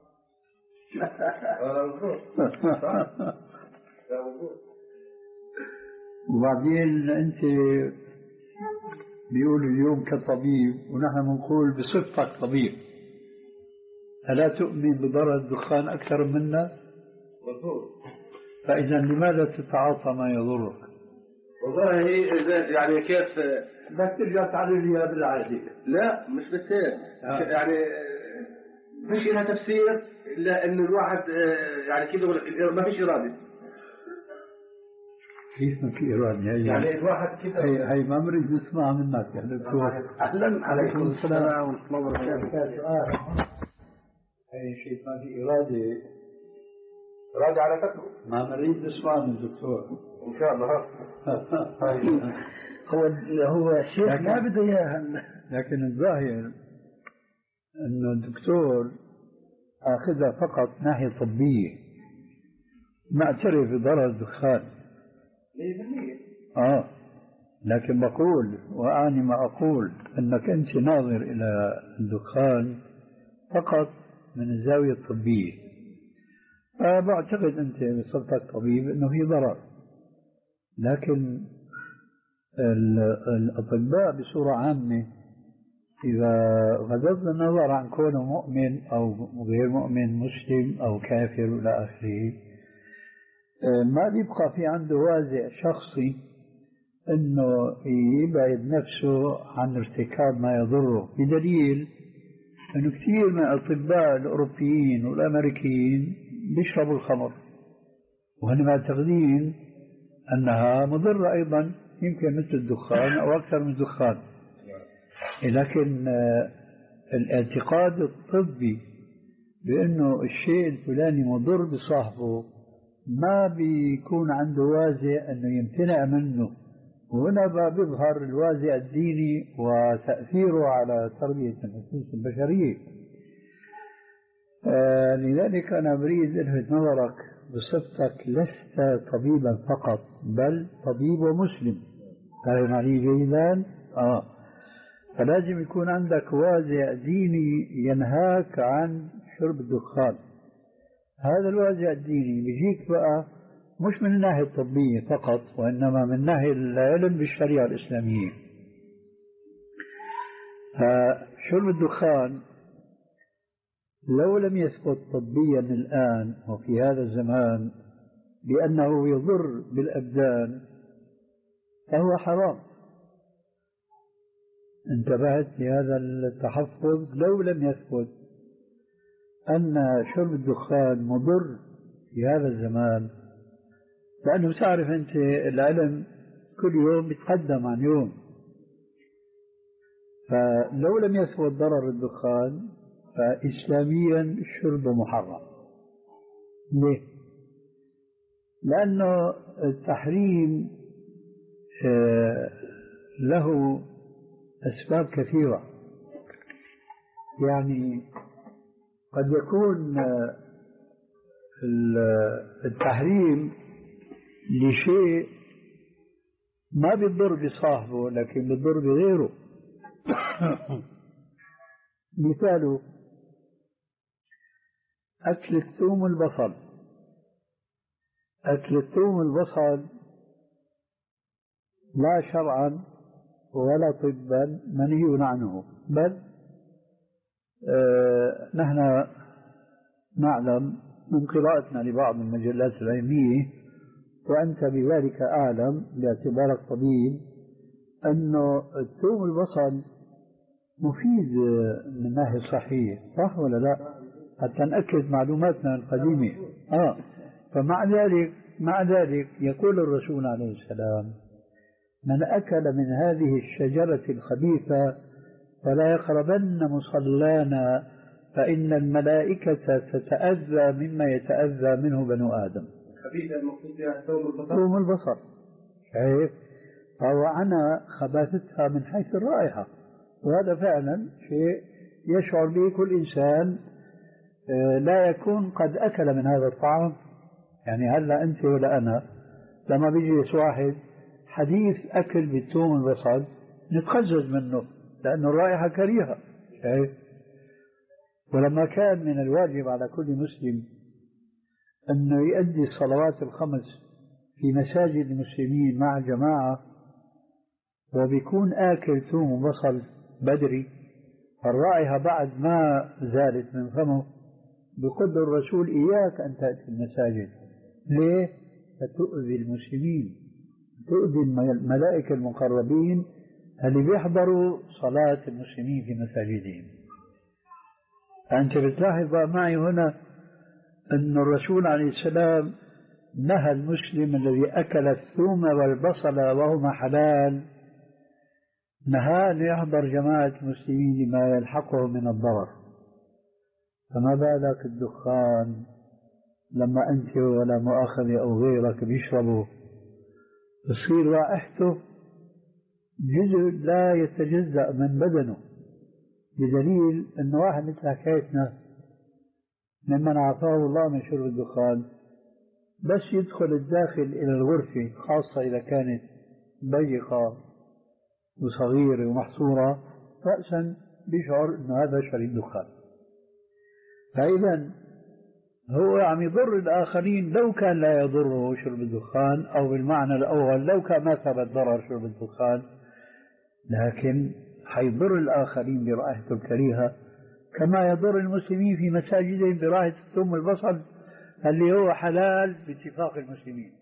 وبعدين أنت بيقولوا اليوم كطبيب ونحن بنقول بصفتك طبيب، ألا تؤمن بضرر الدخان أكثر منا؟ فإذا لماذا تتعاطى ما يضرك؟ والله يعني كيف بدك ترجع تعلم لي بالعادة. لا مش بس هيك آه. يعني مش لها تفسير إلا إنه الواحد يعني كيف يقول ما فيش إرادة. كيف ما في إرادة؟ يعني, يعني الواحد كيف هي هي ما مريد نسمع منك يعني دكتور. أهلا عليكم السلام ورحمة الله وبركاته. سؤال هي شيء ما في إرادة إرادة على فكره ما مريد نسمع من الدكتور إن شاء الله. هو هو الشيخ ما بده إياها. لكن الظاهر أنه الدكتور أخذها فقط ناحية طبية، معترف بضرر الدخان. آه لكن بقول وأعني ما أقول أنك أنت ناظر إلى الدخان فقط من الزاوية الطبية، فبعتقد أنت بصفتك طبيب أنه في ضرر، لكن الأطباء بصورة عامة إذا غضض النظر عن كونه مؤمن أو غير مؤمن، مسلم أو كافر إلى آخره، ما بيبقى في عنده وازع شخصي أنه يبعد نفسه عن ارتكاب ما يضره، بدليل أنه كثير من الأطباء الأوروبيين والأمريكيين بيشربوا الخمر وهم معتقدين أنها مضرة أيضا، يمكن مثل الدخان أو أكثر من الدخان. لكن الاعتقاد الطبي بأنه الشيء الفلاني مضر بصاحبه ما بيكون عنده وازع أنه يمتنع منه، وهنا بيظهر الوازع الديني وتأثيره على تربية النفوس البشرية. آه لذلك أنا أريد ألفت نظرك بصفتك لست طبيبا فقط بل طبيب ومسلم، فاهم علي جيدا؟ آه فلازم يكون عندك وازع ديني ينهاك عن شرب الدخان. هذا الوازع الديني بيجيك بقى مش من الناحية الطبية فقط، وإنما من ناحية العلم بالشريعة الإسلامية. فشرب الدخان لو لم يثبت طبيا الآن وفي هذا الزمان بأنه يضر بالأبدان فهو حرام. انتبهت لهذا التحفظ؟ لو لم يثبت أن شرب الدخان مضر في هذا الزمان، لأنه تعرف أنت العلم كل يوم يتقدم عن يوم، فلو لم يثبت ضرر الدخان فإسلاميا الشرب محرم. ليه؟ لأنه التحريم له أسباب كثيرة. يعني قد يكون التحريم لشيء ما بيضر بصاحبه لكن بيضر بغيره. مثاله أكل الثوم والبصل. أكل الثوم والبصل لا شرعا ولا طبا منهي عنه، بل آه نحن نعلم من قراءتنا لبعض المجلات العلمية، وأنت بذلك أعلم باعتبارك طبيب، أنه الثوم والبصل مفيد من ناحية صحية، صح ولا لا؟ حتى نأكد معلوماتنا القديمة. آه فمع ذلك مع ذلك يقول الرسول عليه السلام: من أكل من هذه الشجرة الخبيثة فلا يقربن مصلانا فإن الملائكة تتأذى مما يتأذى منه بنو آدم. خبيثة المقصود بها ثوم البصر. ثوم البصر شايف؟ فهو عنا خباثتها من حيث الرائحة، وهذا فعلا شيء يشعر به كل إنسان لا يكون قد أكل من هذا الطعام. يعني هلا أنت ولا أنا لما بيجي واحد حديث أكل بالثوم والبصل نتقزز منه لأنه الرائحة كريهة، شايف؟ ولما كان من الواجب على كل مسلم أنه يؤدي الصلوات الخمس في مساجد المسلمين مع جماعة وبيكون آكل ثوم وبصل بدري، الرائحة بعد ما زالت من فمه بقول الرسول إياك أن تأتي المساجد. ليه؟ فتؤذي المسلمين، تؤذي الملائكة المقربين اللي بيحضروا صلاة المسلمين في مساجدهم. أنت بتلاحظ معي هنا أن الرسول عليه السلام نهى المسلم الذي أكل الثوم والبصل وهما حلال، نهى أن يحضر جماعة المسلمين لما يلحقه من الضرر. فما بالك الدخان لما أنت ولا مؤاخذة أو غيرك بيشربوا تصير رائحته جزء لا يتجزأ من بدنه، بدليل أن واحد مثل حكايتنا ممن عافاه الله من شرب الدخان بس يدخل الداخل إلى الغرفة، خاصة إذا كانت ضيقة وصغيرة ومحصورة، رأسا بيشعر أن هذا شريب دخان. فإذا هو عم يضر الآخرين لو كان لا يضره شرب الدخان، أو بالمعنى الأول لو كان ما ثبت ضرر شرب الدخان، لكن حيضر الآخرين برائحته الكريهة كما يضر المسلمين في مساجدهم برائحة الثوم والبصل اللي هو حلال باتفاق المسلمين.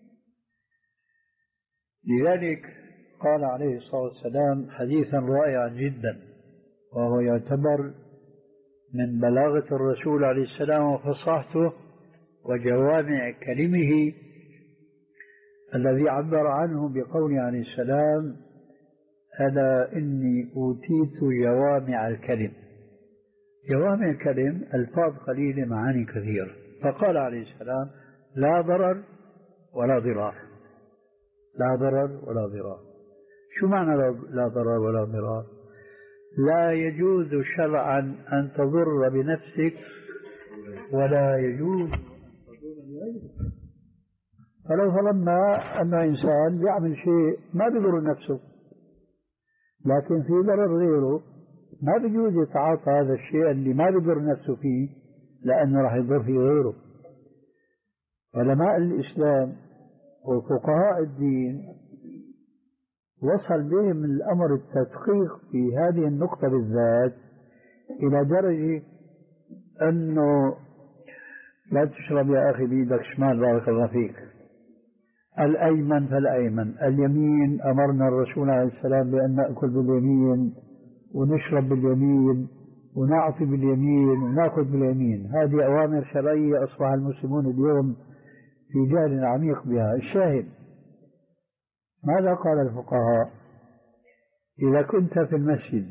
لذلك قال عليه الصلاة والسلام حديثا رائعا جدا، وهو يعتبر من بلاغة الرسول عليه السلام وفصاحته وجوامع كلمه، الذي عبر عنه بقوله عليه السلام: ألا إني أوتيت جوامع الكلم. جوامع الكلم ألفاظ قليلة معاني كثيرة. فقال عليه السلام: لا ضرر ولا ضرار. لا ضرر ولا ضرار. شو معنى لا ضرر ولا ضرار؟ لا يجوز شرعا أن تضر بنفسك ولا يجوز أن تضر بغيرك. فلو فرضنا أن إنسان يعمل شيء ما بيضر نفسه لكن في ضرر غيره، ما بيجوز يتعاطى هذا الشيء اللي ما بيضر نفسه فيه لأنه راح يضر في غيره. علماء الإسلام وفقهاء الدين وصل بهم الأمر التدقيق في هذه النقطة بالذات إلى درجة أنه لا تشرب يا أخي بيدك شمال بارك الله فيك، الأيمن فالأيمن، اليمين أمرنا الرسول عليه السلام بأن نأكل باليمين ونشرب باليمين ونعطي باليمين ونأخذ باليمين. هذه أوامر شرعية أصبح المسلمون اليوم في جهل عميق بها. الشاهد ماذا قال الفقهاء؟ إذا كنت في المسجد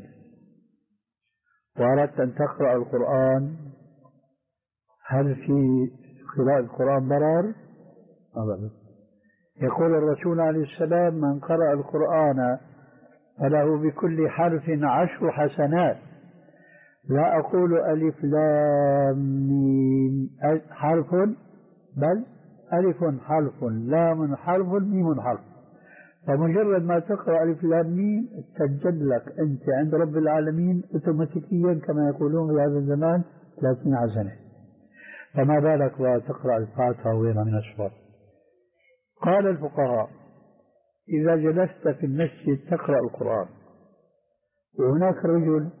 وأردت أن تقرأ القرآن هل في قراءة القرآن ضرر؟ أبدا. يقول الرسول عليه السلام: من قرأ القرآن فله بكل حرف عشر حسنات. لا أقول ألف لام ميم حرف، بل ألف حرف لام حرف ميم حرف. فمجرد ما تقرأ ألف لام ميم تسجل لك أنت عند رب العالمين أوتوماتيكيا كما يقولون في هذا الزمان ثلاثين حسنة. فما بالك وتقرأ الفاتحة وغيرها من السور. قال الفقهاء: إذا جلست في المسجد تقرأ القرآن وهناك رجل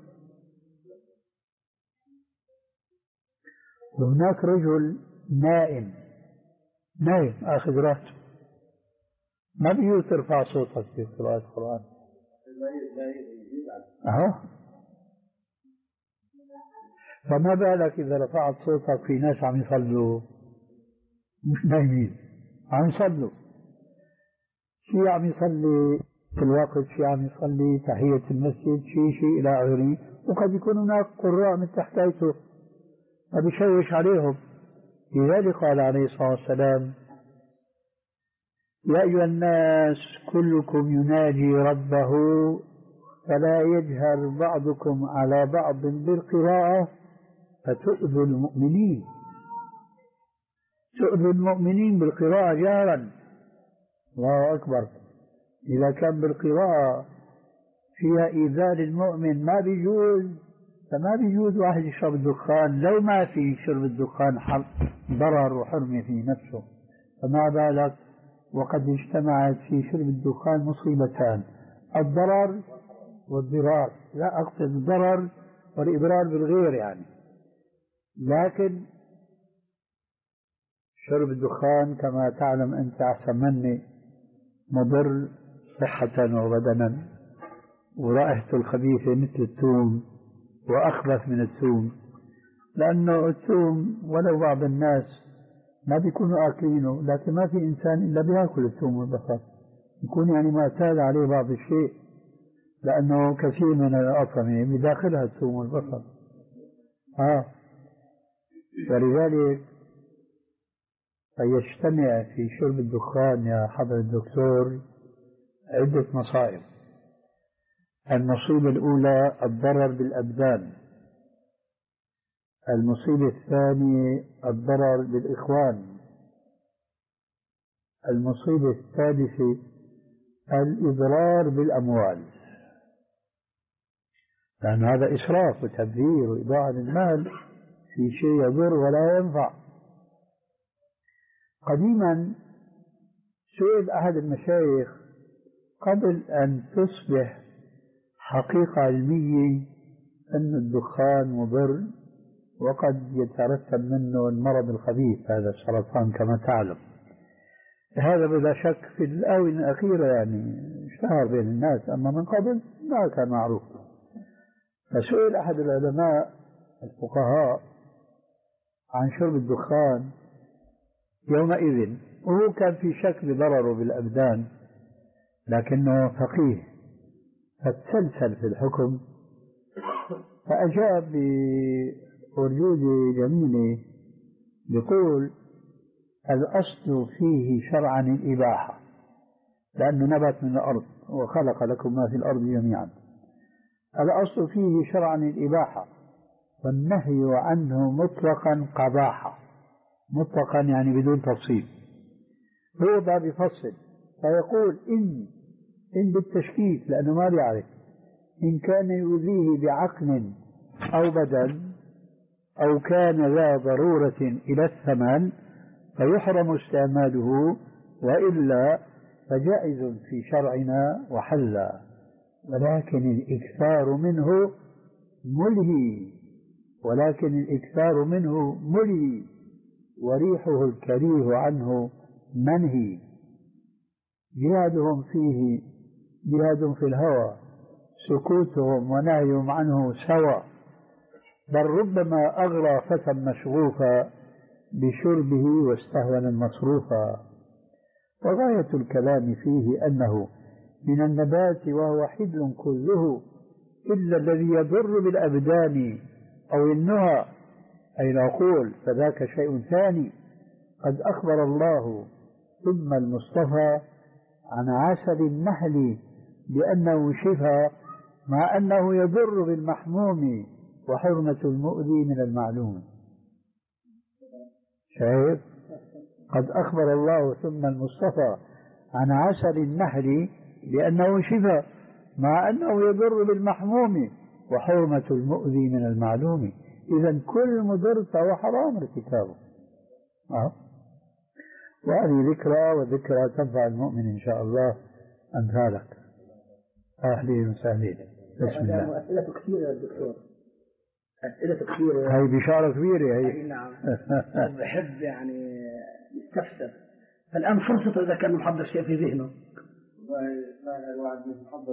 وهناك رجل نائم نائم آخذ راحته، ما بيجوز ترفع صوتك في قراءة القرآن. أهو. فما بالك إذا رفعت صوتك في ناس عم يصلوا مش نايمين، عم يصلوا، شيء عم يصلي في الوقت، شيء عم يصلي تحية المسجد، شيء شيء إلى آخره، وقد يكون هناك قراء من تحتيته فبيشوش عليهم. لذلك قال عليه الصلاة والسلام: يا أيها الناس كلكم يناجي ربه فلا يجهر بعضكم على بعض بالقراءة فتؤذوا المؤمنين. تؤذوا المؤمنين بالقراءة جهرا. الله أكبر. إذا كان بالقراءة فيها إيذاء للمؤمن ما بيجوز، فما بيجوز واحد يشرب الدخان لو ما في شرب الدخان ضرر وحرمة في نفسه، فما بالك وقد اجتمعت في شرب الدخان مصيبتان: الضرر والضرار. لا أقصد الضرر والإضرار بالغير يعني. لكن شرب الدخان كما تعلم أنت أحسن مني مضر صحة وبدنا، ورائحته الخبيثة مثل الثوم وأخبث من الثوم، لأنه الثوم ولو بعض الناس ما بيكونوا آكلينه، لكن ما في إنسان إلا بيأكل الثوم والبصل، يكون يعني معتاد عليه بعض الشيء، لأنه كثير من الأطعمة بداخلها الثوم والبصل. آه ولذلك فيجتمع في شرب الدخان يا حضرة الدكتور عدة مصائب. المصيبة الأولى الضرر بالأبدان، المصيبة الثانية الضرر بالإخوان، المصيبة الثالثة الإضرار بالأموال، لأن هذا إسراف وتبذير وإضاعة المال في شيء يضر ولا ينفع. قديما سئل أحد المشايخ قبل أن تصبح حقيقة علمية أن الدخان مضر وقد يترتب منه المرض الخبيث هذا السرطان كما تعلم، هذا بلا شك في الآونة الأخيرة يعني اشتهر بين الناس، أما من قبل ما كان معروف. فسئل أحد العلماء الفقهاء عن شرب الدخان يومئذ، وهو كان في شك بضرره بالأبدان لكنه فقيه فتسلسل في الحكم، فأجاب بأرجوزة جميلة يقول الأصل فيه شرعا الإباحة، لأنه نبت من الأرض وخلق لكم ما في الأرض جميعا. الأصل فيه شرعا الإباحة والنهي عنه مطلقا قباحة، مطلقا يعني بدون تفصيل. هو باب يفصل فيقول إن إن بالتشكيك لأنه ما بيعرف إن كان يؤذيه بعقل أو بدن أو كان ذا ضرورة إلى الثمن فيحرم استعماله، وإلا فجائز في شرعنا وحلا، ولكن الإكثار منه ملهي ولكن الإكثار منه ملهي وريحه الكريه عنه منهي. جهادهم فيه جهاد في الهوى، سكوتهم ونهيهم عنه سوى، بل ربما أغرى فتى مشغوفا بشربه واستهون مصروفا. وغاية الكلام فيه أنه من النبات وهو حل كله إلا الذي يضر بالأبدان أو النهى أي العقول، فذاك شيء ثاني. قد أخبر الله ثم المصطفى عن عسل النحل بأنه شفاء مع أنه يضر بالمحموم وحرمة المؤذي من المعلوم. شايف؟ قد أخبر الله ثم المصطفى عن عسل النحل بأنه شفاء مع أنه يضر بالمحموم وحرمة المؤذي من المعلوم. إذن كل مضر فهو حرام ارتكابه. أه؟ وهذه ذكرى وذكرى تنفع المؤمن إن شاء الله أمثالك. أهلين وسهلين. بسم الله. أسئلة كثيرة يا دكتور، أسئلة كثيرة. هاي بشارة كبيرة هي. أي نعم. بحب يعني يستفسر، فالآن فرصة إذا كان محضر شيء في ذهنه. والله ما الواحد مش محضر،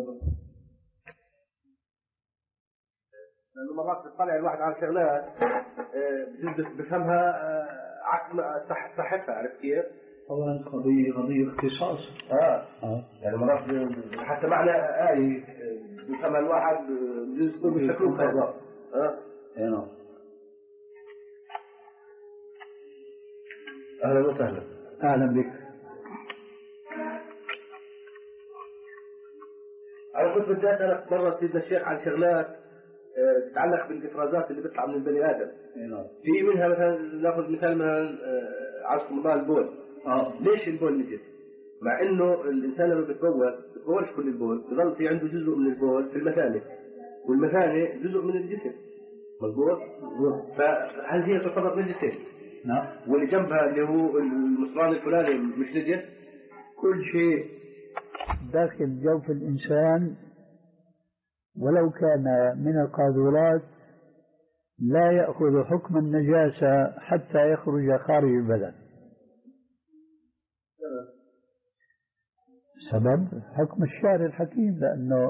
لأنه مرات بيطلع الواحد على شغلات بجوز بفهمها عكس صحتها، عرفت كيف؟ طبعا قضية قضية اختصاص. اه اه يعني مرات حتى معنى آية بفهمها الواحد بجوز يكون بشكل خطأ. اه اي نعم. أهلا وسهلا. أهلا بك. أنا كنت بدي أسألك مرة سيدنا الشيخ عن شغلات تتعلق بالإفرازات اللي بتطلع من البني آدم. في منها مثلا ناخذ مثال مثلا عزكم الله البول. اه ليش البول نجس؟ مع إنه الإنسان لما بيتبول بيتبولش كل البول، بيظل في عنده جزء من البول في المثانة، والمثانة جزء من الجسم. مضبوط؟ فهل هي تعتبر نجسة؟ نعم. واللي جنبها اللي هو المصران الفلاني مش نجس؟ كل شيء داخل جوف الإنسان ولو كان من القاذورات لا يأخذ حكم النجاسة حتى يخرج خارج البدن. سبب حكم الشارع الحكيم، لأنه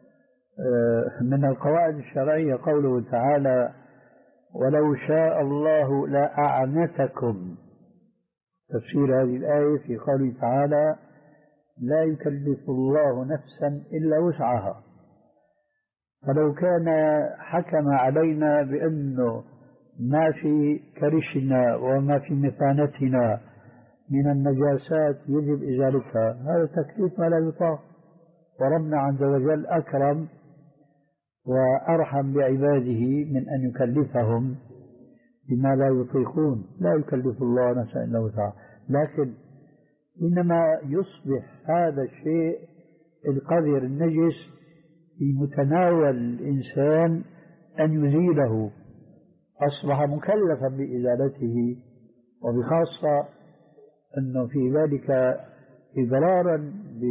من القواعد الشرعية قوله تعالى ولو شاء الله لأعنتكم. تفسير هذه الآية في قوله تعالى لا يكلف الله نفسا إلا وسعها. فلو كان حكم علينا بأنه ما في كرشنا وما في مثانتنا من النجاسات يجب إزالتها، هذا تكليف ما لا يطاق. وربنا عز وجل أكرم وأرحم بعباده من أن يكلفهم بما لا يطيقون. لا يكلف الله نفسا إلا وسعها، لكن إنما يصبح هذا الشيء القذر النجس في متناول الإنسان أن يزيله، أصبح مكلفا بإزالته، وبخاصة أنه في ذلك إضرارا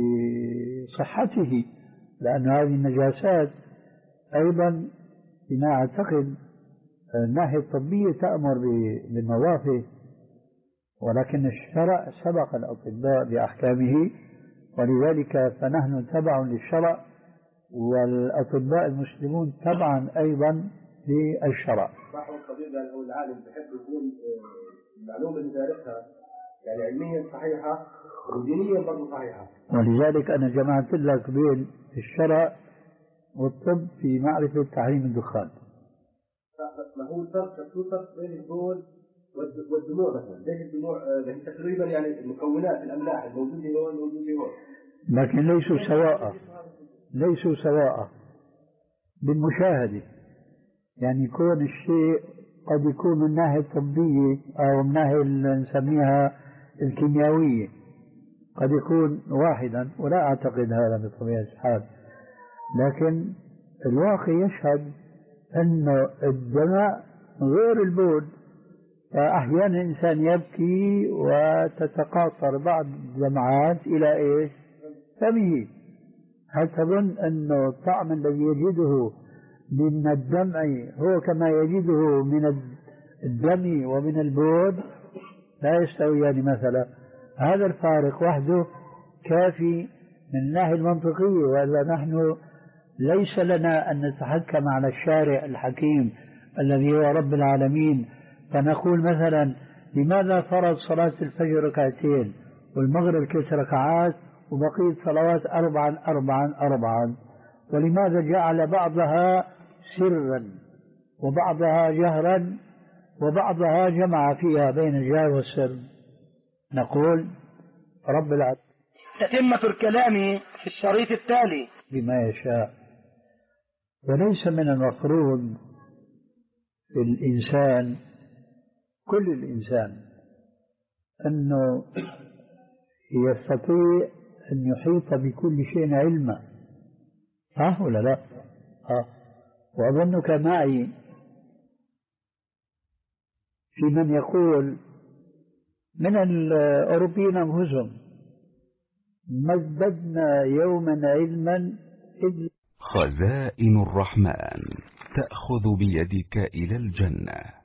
بصحته، لأن هذه النجاسات أيضا بما أعتقد الناحية الطبية تأمر بالنظافة، ولكن الشرع سبق الأطباء بأحكامه، ولذلك فنحن تبع للشرع، والأطباء المسلمون تبعا أيضا للشرع. صاحب الطبيب أو العالم بحب يكون المعلومة اللي دارسها يعني علميا صحيحة ودينيا برضه صحيحة. ولذلك أنا جمعت لك بين الشرع والطب في معرفة تحريم الدخان. ما هو الفرق الفرق بين البول والدموع مثلا؟ ليش الدموع يعني تقريبا يعني المكونات الأملاح الموجودة هون موجودة هون، لكن ليسوا سواء، ليسوا سواء بالمشاهدة. يعني يكون الشيء قد يكون من ناحية طبية أو من ناحية نسميها الكيميائية قد يكون واحدا، ولا أعتقد هذا بطبيعة الحال، لكن الواقع يشهد أن الدماء غير البول. فأحيانا الإنسان يبكي وتتقاطر بعض الدمعات إلى إيش؟ فمه. هل تظن أن الطعم الذي يجده من الدمع هو كما يجده من الدم ومن البول؟ لا يستويان مثلا. هذا الفارق وحده كافي من الناحية المنطقية، وإلا نحن ليس لنا أن نتحكم على الشارع الحكيم الذي هو رب العالمين، فنقول مثلا لماذا فرض صلاة الفجر ركعتين والمغرب ثلاث ركعات وبقية صلوات أربعا أربعا أربعا، ولماذا جعل بعضها سرا وبعضها جهرا وبعضها جمع فيها بين الجهر والسر؟ نقول رب العالمين. تتمة الكلام في الشريط التالي بما يشاء. وليس من المفروض في الإنسان كل الإنسان أنه يستطيع أن يحيط بكل شيء علما، ها ولا لا؟ ها. وأظنك معي في من يقول من الأوروبيين أنفسهم ما ازددنا يوما علما إذ. خزائن الرحمن تأخذ بيدك إلى الجنة.